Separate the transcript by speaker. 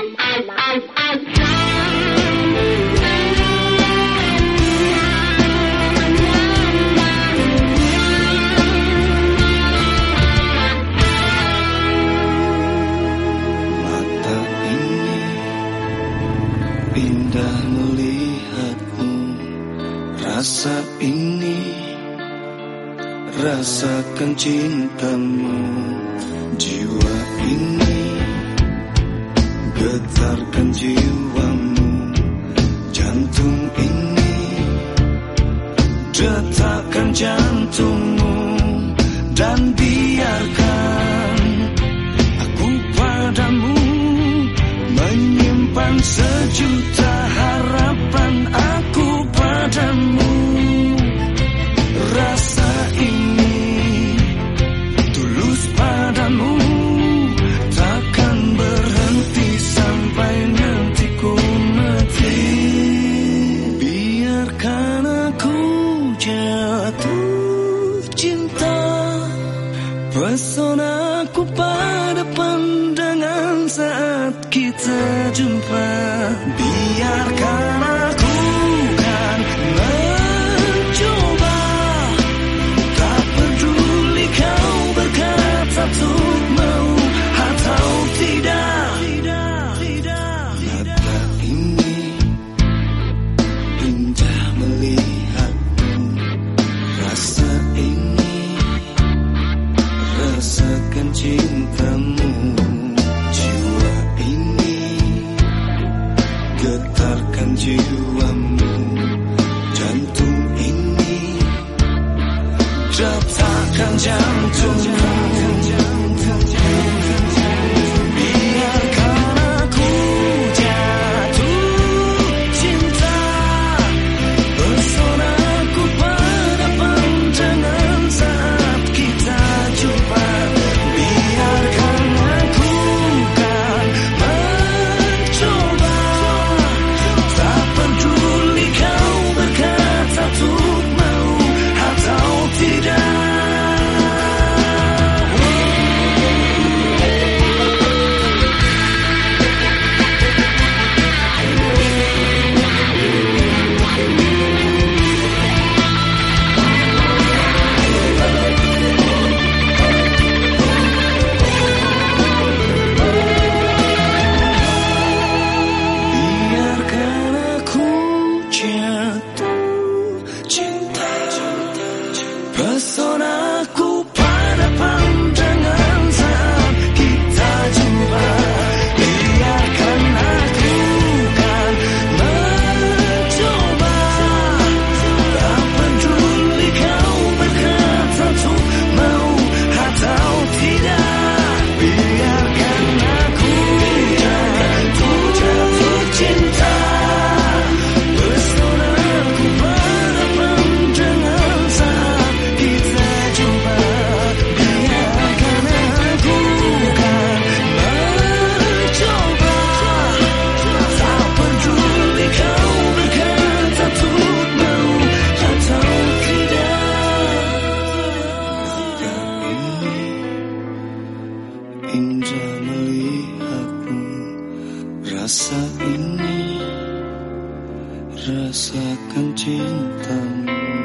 Speaker 1: Indah melihatmu, rasa ini, rasakan cintamu. Jiwa ini, getarkan jiwamu. Jantung ini, detakkan jantungmu. Dan biarkan aku padamu menyimpan sejuta harapan aku padamu. Rasa ini tulus padamu, takkan berhenti sampai nanti ku mati. Biarkan aku jatuh cinta, pesonaku pada pandangan saat kita jumpa. Biarkan aku kan mencoba, tak peduli kau berkata untuk mau atau tidak. Mata ini indah melihatmu, rasa ini, rasakan cintamu. Jiwa ini, getarkan jiwamu. Jantung ini, detakkan jantungmu. Biarkan aku jatuh cinta, pesonaku pada pandangan saat kita jumpa. Biarkan aku kan mencoba, tak peduli kau berkata untuk mau atau tidak. Biarkan aku jatuh cinta, pesonaku pada pandangan saat kita jumpa. Biarkan aku kan mencoba, tak peduli kau berkata untuk mau atau tidak. Biarkan aku jatuh cinta, pesonaku pada pandangan saat kita jumpa. Biarkan aku kan mencoba, tak peduli kau berkata untuk mau atau tidak. Indah melihatmu, rasa ini, rasakan cintamu.